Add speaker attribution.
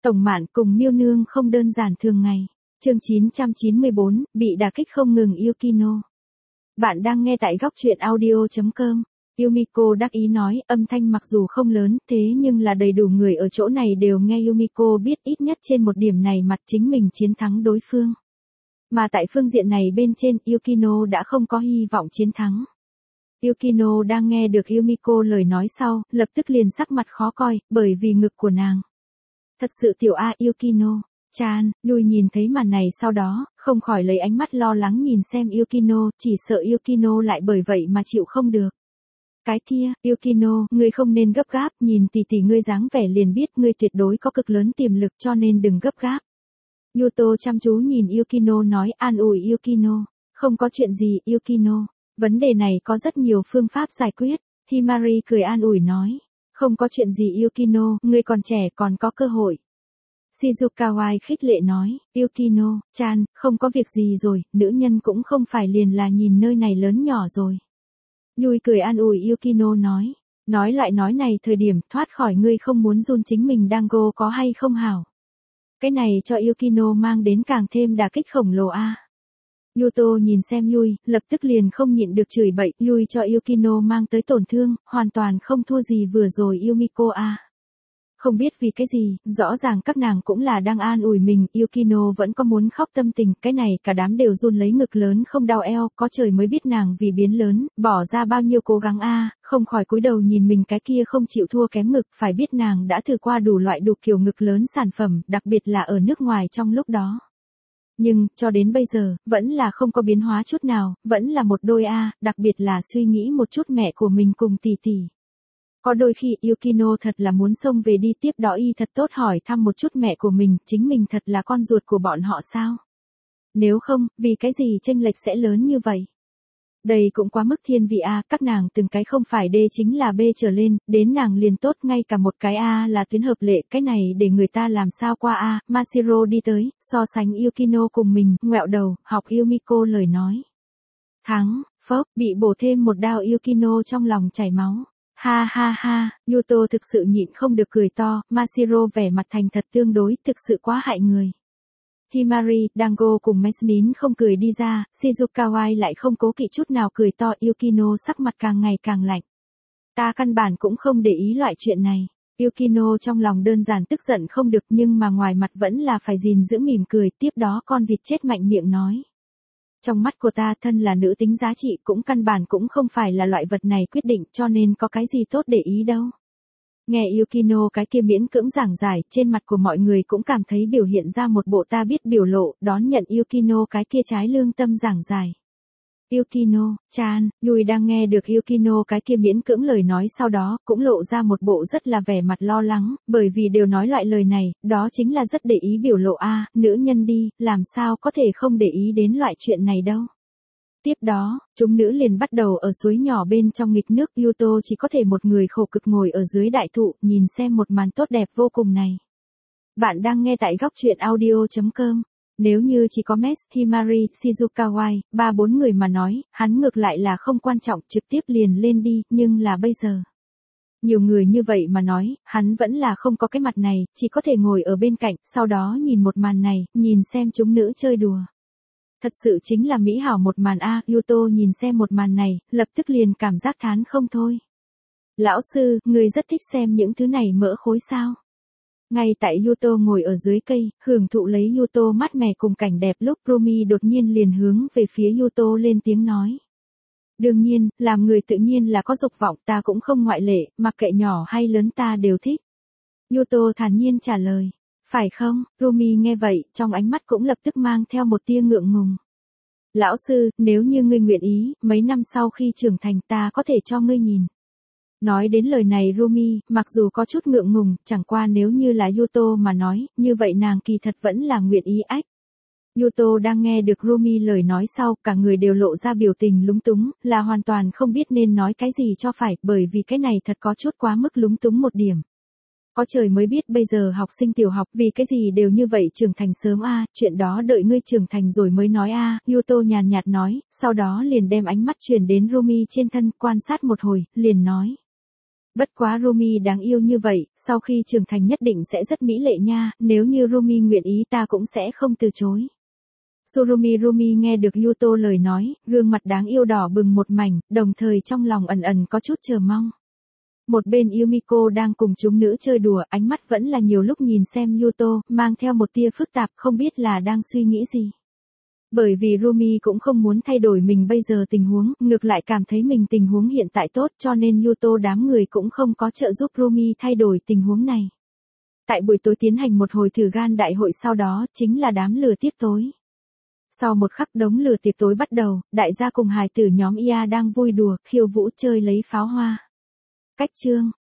Speaker 1: Tổng Mạn cùng Miêu Nương không đơn giản thường ngày. Chương 994, bị đả kích không ngừng Yukino. Bạn đang nghe tại góc truyện audio.com. Yumiko đắc ý nói, âm thanh mặc dù không lớn, thế nhưng là đầy đủ người ở chỗ này đều nghe Yumiko biết ít nhất trên một điểm này mặt chính mình chiến thắng đối phương. Mà tại phương diện này bên trên, Yukino đã không có hy vọng chiến thắng. Yukino đang nghe được Yumiko lời nói sau, lập tức liền sắc mặt khó coi, bởi vì ngực của nàng. Thật sự tiểu A Yukino. Chan, Yui nhìn thấy màn này sau đó, không khỏi lấy ánh mắt lo lắng nhìn xem Yukino, chỉ sợ Yukino lại bởi vậy mà chịu không được. Cái kia, Yukino, ngươi không nên gấp gáp, nhìn tỷ tỷ ngươi dáng vẻ liền biết ngươi tuyệt đối có cực lớn tiềm lực cho nên đừng gấp gáp. Yuto chăm chú nhìn Yukino nói an ủi Yukino, không có chuyện gì Yukino, vấn đề này có rất nhiều phương pháp giải quyết. Himari cười an ủi nói, không có chuyện gì Yukino, ngươi còn trẻ còn có cơ hội. Shizukawai khích lệ nói, Yukino, Chan, không có việc gì rồi, nữ nhân cũng không phải liền là nhìn nơi này lớn nhỏ rồi. Yui cười an ủi Yukino nói loại nói này thời điểm thoát khỏi ngươi không muốn run chính mình Dango có hay không hảo. Cái này cho Yukino mang đến càng thêm đả kích khổng lồ a. Yuto nhìn xem Yui, lập tức liền không nhịn được chửi bậy, Yui cho Yukino mang tới tổn thương, hoàn toàn không thua gì vừa rồi Yumiko a. Không biết vì cái gì, rõ ràng các nàng cũng là đang an ủi mình, Yukino vẫn có muốn khóc tâm tình, cái này cả đám đều run lấy ngực lớn không đau eo, có trời mới biết nàng vì biến lớn, bỏ ra bao nhiêu cố gắng a, không khỏi cúi đầu nhìn mình cái kia không chịu thua kém ngực, phải biết nàng đã thử qua đủ loại đủ kiểu ngực lớn sản phẩm, đặc biệt là ở nước ngoài trong lúc đó. Nhưng, cho đến bây giờ, vẫn là không có biến hóa chút nào, vẫn là một đôi a, đặc biệt là suy nghĩ một chút mẹ của mình cùng tỷ tỷ. Có đôi khi Yukino thật là muốn xông về đi tiếp đó y thật tốt hỏi thăm một chút mẹ của mình, chính mình thật là con ruột của bọn họ sao? Nếu không, vì cái gì chênh lệch sẽ lớn như vậy? Đây cũng quá mức thiên vị A, các nàng từng cái không phải D chính là B trở lên, đến nàng liền tốt ngay cả một cái A là tuyến hợp lệ, cái này để người ta làm sao qua A, Mashiro đi tới, so sánh Yukino cùng mình, ngoẹo đầu, học Yumiko lời nói. Thắng, phốc, bị bổ thêm một đao Yukino trong lòng chảy máu. Ha ha ha, Yuto thực sự nhịn không được cười to, Mashiro vẻ mặt thành thật tương đối, thực sự quá hại người. Himari, Dango cùng Mesnin không cười đi ra, Shizukawai lại không cố kỵ chút nào cười to, Yukino sắc mặt càng ngày càng lạnh. Ta căn bản cũng không để ý loại chuyện này. Yukino trong lòng đơn giản tức giận không được nhưng mà ngoài mặt vẫn là phải gìn giữ mỉm cười, tiếp đó con vịt chết mạnh miệng nói. Trong mắt của ta thân là nữ tính giá trị cũng căn bản cũng không phải là loại vật này quyết định cho nên có cái gì tốt để ý đâu. Nghe Yukino cái kia miễn cưỡng giảng giải, trên mặt của mọi người cũng cảm thấy biểu hiện ra một bộ ta biết biểu lộ, đón nhận Yukino cái kia trái lương tâm giảng giải. Yukino, Chan, Yui đang nghe được Yukino cái kia miễn cưỡng lời nói sau đó, cũng lộ ra một bộ rất là vẻ mặt lo lắng, bởi vì đều nói loại lời này, đó chính là rất để ý biểu lộ a, nữ nhân đi, làm sao có thể không để ý đến loại chuyện này đâu. Tiếp đó, chúng nữ liền bắt đầu ở suối nhỏ bên trong nghịch nước, Yuto chỉ có thể một người khổ cực ngồi ở dưới đại thụ, nhìn xem một màn tốt đẹp vô cùng này. Bạn đang nghe tại góc truyện audio.com. Nếu như chỉ có Mes, Himari, Shizukawai, 3-4 người mà nói, hắn ngược lại là không quan trọng, trực tiếp liền lên đi, nhưng là bây giờ. Nhiều người như vậy mà nói, hắn vẫn là không có cái mặt này, chỉ có thể ngồi ở bên cạnh, sau đó nhìn một màn này, nhìn xem chúng nữ chơi đùa. Thật sự chính là mỹ hảo một màn a, Yuto nhìn xem một màn này, lập tức liền cảm giác thán không thôi. Lão sư, người rất thích xem những thứ này mỡ khối sao? Ngay tại Yuto ngồi ở dưới cây, hưởng thụ lấy Yuto mát mẻ cùng cảnh đẹp lúc Rumi đột nhiên liền hướng về phía Yuto lên tiếng nói. Đương nhiên, làm người tự nhiên là có dục vọng, ta cũng không ngoại lệ, mặc kệ nhỏ hay lớn ta đều thích. Yuto thản nhiên trả lời. Phải không? Rumi nghe vậy, trong ánh mắt cũng lập tức mang theo một tia ngượng ngùng. Lão sư, nếu như ngươi nguyện ý, mấy năm sau khi trưởng thành ta có thể cho ngươi nhìn. Nói đến lời này Rumi, mặc dù có chút ngượng ngùng, chẳng qua nếu như là Yuto mà nói, như vậy nàng kỳ thật vẫn là nguyện ý ách. Yuto đang nghe được Rumi lời nói sau, cả người đều lộ ra biểu tình lúng túng, là hoàn toàn không biết nên nói cái gì cho phải, bởi vì cái này thật có chút quá mức lúng túng một điểm. Có trời mới biết bây giờ học sinh tiểu học vì cái gì đều như vậy trưởng thành sớm a, chuyện đó đợi ngươi trưởng thành rồi mới nói a, Yuto nhàn nhạt nói, sau đó liền đem ánh mắt chuyển đến Rumi trên thân, quan sát một hồi, liền nói. Bất quá Rumi đáng yêu như vậy, sau khi trưởng thành nhất định sẽ rất mỹ lệ nha, nếu như Rumi nguyện ý ta cũng sẽ không từ chối. Rumi nghe được Yuto lời nói, gương mặt đáng yêu đỏ bừng một mảnh, đồng thời trong lòng ẩn ẩn có chút chờ mong. Một bên Yumiko đang cùng chúng nữ chơi đùa, ánh mắt vẫn là nhiều lúc nhìn xem Yuto, mang theo một tia phức tạp không biết là đang suy nghĩ gì. Bởi vì Rumi cũng không muốn thay đổi mình bây giờ tình huống, ngược lại cảm thấy mình tình huống hiện tại tốt cho nên Yuto đám người cũng không có trợ giúp Rumi thay đổi tình huống này. Tại buổi tối tiến hành một hồi thử gan đại hội sau đó chính là đám lửa tiệc tối. Sau một khắc đống lửa tiệc tối bắt đầu, đại gia cùng hài tử nhóm Ia đang vui đùa, khiêu vũ chơi lấy pháo hoa. Cách chương